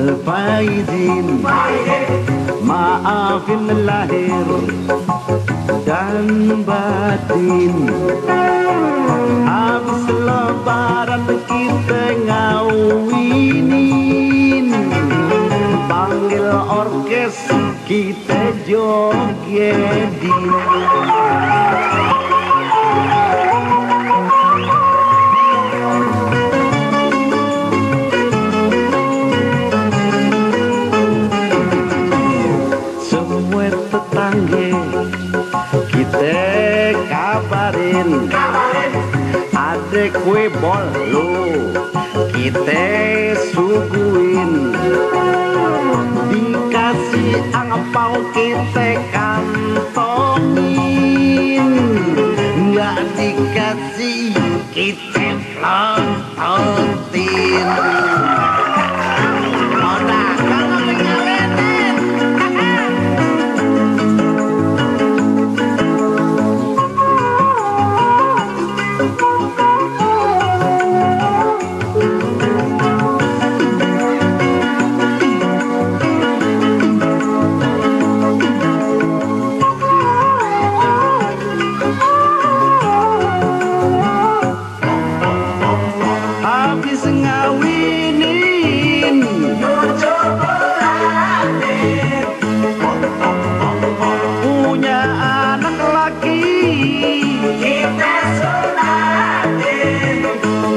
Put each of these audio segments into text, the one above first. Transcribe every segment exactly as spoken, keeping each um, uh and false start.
faizin, maafin lahir dan batin. Habis lebaran kita ngawinin, panggil orkes kita jogetin. Semua tetangga kita kabarin, ada kue bolu kita suguin, dikasih angpau kita kantongin, nggak dikasih kita pelontotin. Habis ngawinin cucu berakhir, punya anak laki kita sunatin,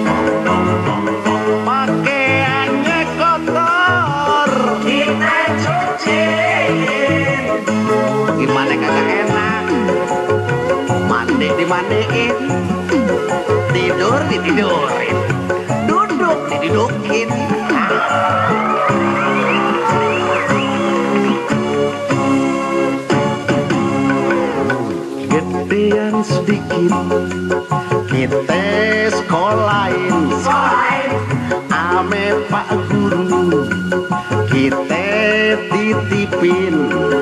pakaiannya kotor kita cuciin. Gimana kagak enak, mandi dimandiin, tidur ditidurin, duduk didudukin. Gedean sedikit kita sekolahin, ame Pak Guru kita titipin,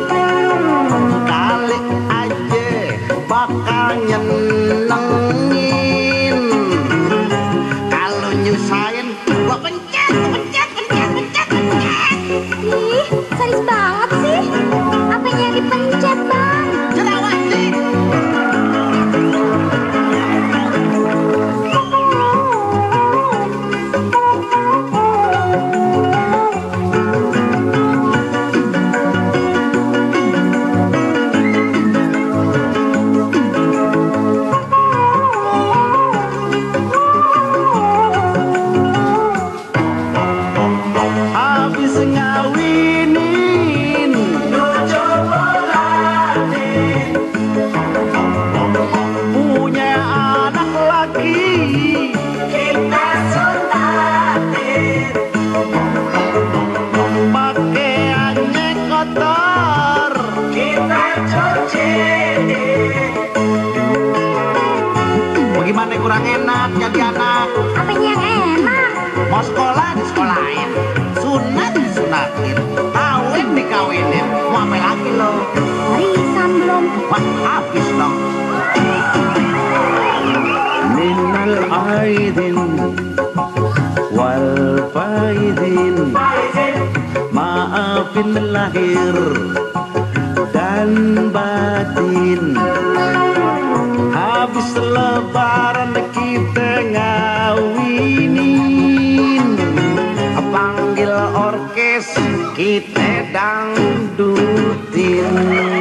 kali aja bakal nyenengin. Kalau nyusahin gua pencet, gua pencet, pencet, pencet, pencet. Ih, sadis banget sih. Apanya yang dipencet, Bang? Jerawat sih. Habis ngawinin cucu berakhir, punya anak laki kita sunatin, pakaiannya kotor kita cuciin. Bagaimana kurang enak jadi anak? Apanya yang enak? Mau sekolah disekolahin, sunat disunatin, kawin dikawinin, mau apa lagi lo? Warisan belum. Wah, habis dong. Minal aidin wal faizin, maafin lahir dan batin. Habis lebaran kita ngawinin, panggil orkes kita dangdutin.